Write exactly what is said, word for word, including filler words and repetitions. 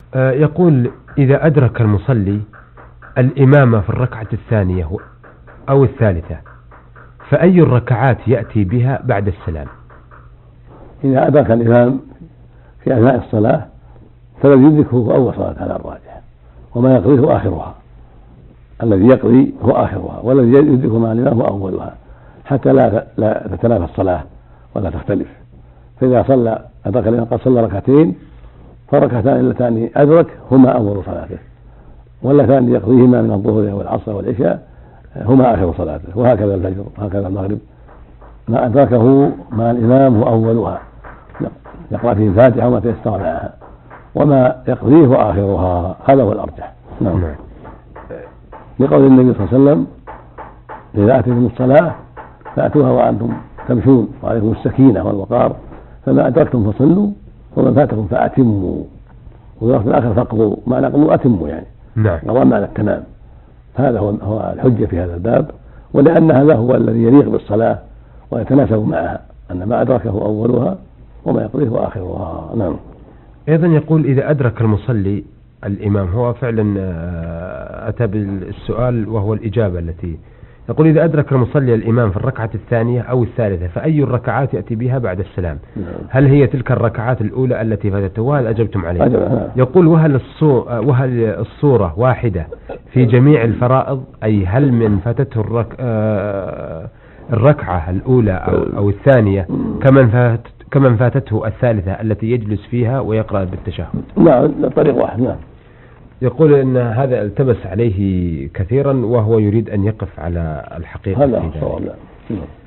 آه يقول إذا أدرك المصلي الإمامة في الركعة الثانية أو الثالثة فأي الركعات يأتي بها بعد السلام؟ إذا أدرك الإمام في أثناء الصلاة فالذي يدركه هو أول صلاة على الراجح، وما يقضيه هو آخرها. الذي يقضي هو آخرها، والذي يدركه مع الإمام هو أولها، حتى لا لا تتنافى الصلاة ولا تختلف. فإذا صلى أدرك الإمام قد صلى ركعتين فالركعتان اللتان أدرك هما أول صلاته، واللتان يقضيهما من الظهر والعصر والعشاء هما آخر صلاته. وهكذا الفجر وهكذا المغرب، ما أدركه مع الإمام هو أولها، يقرأ فيه الفاتحة وما تيسر معها، وما يقضيه هو آخرها. هذا هو الأرجح. نعم. لقول النبي صلى الله عليه وسلم: إذا أتيتم الصلاة فأتوها وأنتم تمشون وعليكم السكينة والوقار، فما أدركتم فصلوا وما فاتكم فأتموا. وفي الآخر فقضوا، ما نقضوا أتموا يعني. نعم. قضاء معنى التمام. هذا هو هو الحجة في هذا الباب، ولأن هذا هو الذي يليق بالصلاة ويتناسب معها، أن ما أدركه أولها وما يقضيه آخرها. نعم. أيضا يقول إذا أدرك المصلي الإمام، هو فعلا أتى بالسؤال وهو الإجابة التي يقول: إذا أدرك المصلي الإمام في الركعة الثانية أو الثالثة فأي الركعات يأتي بها بعد السلام؟ هل هي تلك الركعات الأولى التي فاتته؟ وهل أجبتم عليه؟ يقول: وهل وهل الصورة واحدة في جميع الفرائض؟ أي هل من فاتته الرك... الركعة الأولى أو, أو الثانية كمن فات كمن فاتته الثالثة التي يجلس فيها ويقرأ بالتشهد؟ لا، طريق واحد. نعم. يقول إن هذا التبس عليه كثيرا وهو يريد أن يقف على الحقيقة. هذا هو الصواب.